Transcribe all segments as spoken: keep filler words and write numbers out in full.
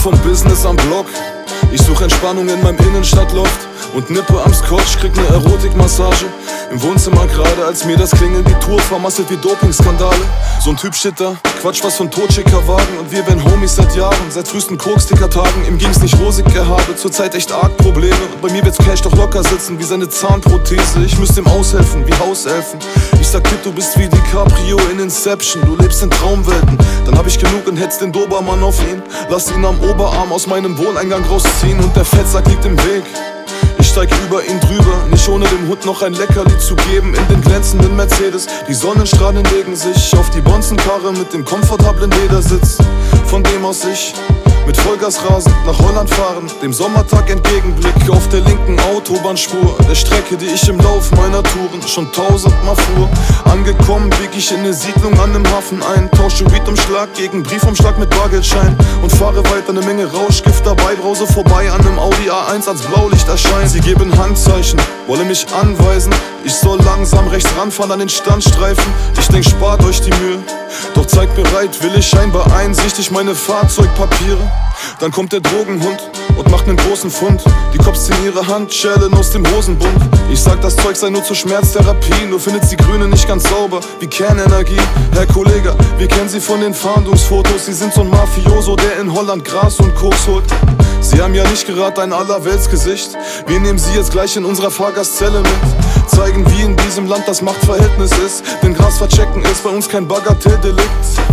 vom Business am Block. Ich such Entspannung in meinem Innenstadtloft und nippe am Scotch, krieg ne Erotikmassage im Wohnzimmer gerade, als mir das Klingeln die Tour vermasselt wie Dopingskandale. So ein Typ steht da, quatsch was von totschicker Wagen und wir werden Homies seit Jahren, seit frühesten Koks-Ticker-Tagen. Ihm ging's nicht rosig, er habe zurzeit echt arg Probleme und bei mir wird's Cash doch locker sitzen wie seine Zahnprothese. Ich müsste ihm aushelfen, wie Hauselfen. Ich sag Kid, du bist wie DiCaprio in Inception, du lebst in Traumwelten. Dann hab ich genug und hetz den Dobermann auf ihn. Lass ihn am Oberarm aus meinem Wohneingang rausziehen und der Fettsack liegt im Weg. Ich steig über ihn drüber, nicht ohne dem Hund noch ein Leckerli zu geben in den glänzenden Mercedes. Die Sonnenstrahlen legen sich auf die Bonzenkarre mit dem komfortablen Ledersitz, von dem aus ich mit Vollgas rasend nach Holland fahren, dem Sommertag entgegenblick auf der linken Autobahnspur, der Strecke, die ich im Lauf meiner Touren schon tausendmal fuhr. Angekommen bieg ich in ne Siedlung an nem Hafen ein, tausche Weedumschlag gegen Briefumschlag mit Bargeldschein und fahre weiter, ne Menge Rauschgift dabei, brause vorbei an nem Audi A eins, als Blaulicht erscheint. Sie geben Handzeichen, wolle mich anweisen, ich soll langsam rechts ranfahren an den Standstreifen. Ich denk, spart euch die Mühe, doch zeigt bereit, will ich scheinbar einsichtig meine Fahrzeugpapiere. Dann kommt der Drogenhund und macht nen großen Fund. Die Cops ziehen ihre Handschellen aus dem Hosenbund. Ich sag, das Zeug sei nur zur Schmerztherapie, nur findet sie Grüne nicht ganz sauber wie Kernenergie. Herr Kollege, wir kennen sie von den Fahndungsfotos. Sie sind so ein Mafioso, der in Holland Gras und Koks holt. Sie haben ja nicht gerade ein Allerweltsgesicht. Wir nehmen sie jetzt gleich in unserer Fahrgastzelle mit, zeigen, wie in diesem Land das Machtverhältnis ist. Denn Gras verchecken ist bei uns kein Bagatelldelikt.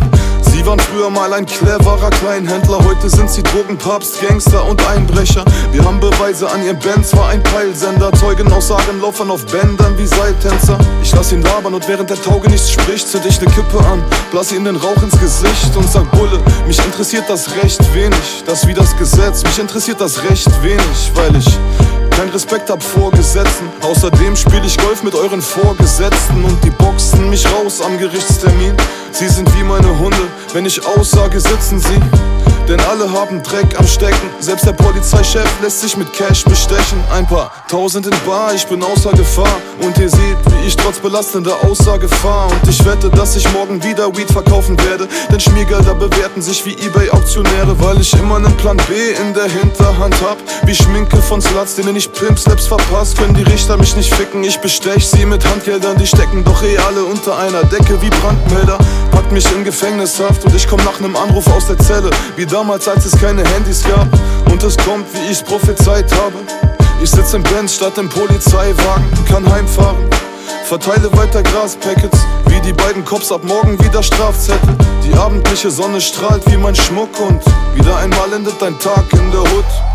Sie waren früher mal ein cleverer Kleinhändler, heute sind sie Drogenpapst, Gangster und Einbrecher. Wir haben Beweise an ihrem Benz, war ein Peilsender, Zeugenaussagen laufen auf Bändern wie Seiltänzer. Ich lass ihn labern und während der Tauge nichts spricht, zünd ich ne Kippe an, blass ihn den Rauch ins Gesicht und sag Bulle, mich interessiert das recht wenig, das wie das Gesetz, mich interessiert das recht wenig, weil ich kein Respekt hab vor Gesetzen. Außerdem spiel ich Golf mit euren Vorgesetzten und die boxen mich raus am Gerichtstermin. Sie sind wie meine Hunde, wenn ich aussage, sitzen sie. Denn alle haben Dreck am Stecken, selbst der Polizeichef lässt sich mit Cash bestechen. Ein paar tausend in Bar, ich bin außer Gefahr. Und ihr seht, wie ich trotz belastender Aussage fahr. Und ich wette, dass ich morgen wieder Weed verkaufen werde, denn Schmiergelder bewerten sich wie Ebay-Auktionäre. Weil ich immer nen Plan B in der Hinterhand hab, wie Schminke von Sluts, denen ich Pimp-Slaps verpasst. Können die Richter mich nicht ficken, ich bestech sie mit Handgeldern. Die stecken doch eh alle unter einer Decke wie Brandmelder. Packt mich in Gefängnishaft und ich komm nach nem Anruf aus der Zelle, wie damals, als es keine Handys gab. Und es kommt, wie ich's prophezeit habe. Ich sitz im Benz statt im Polizeiwagen, kann heimfahren, verteile weiter Graspackets, wie die beiden Cops ab morgen wieder Strafzettel. Die abendliche Sonne strahlt wie mein Schmuck und wieder einmal endet ein Tag in der Hood.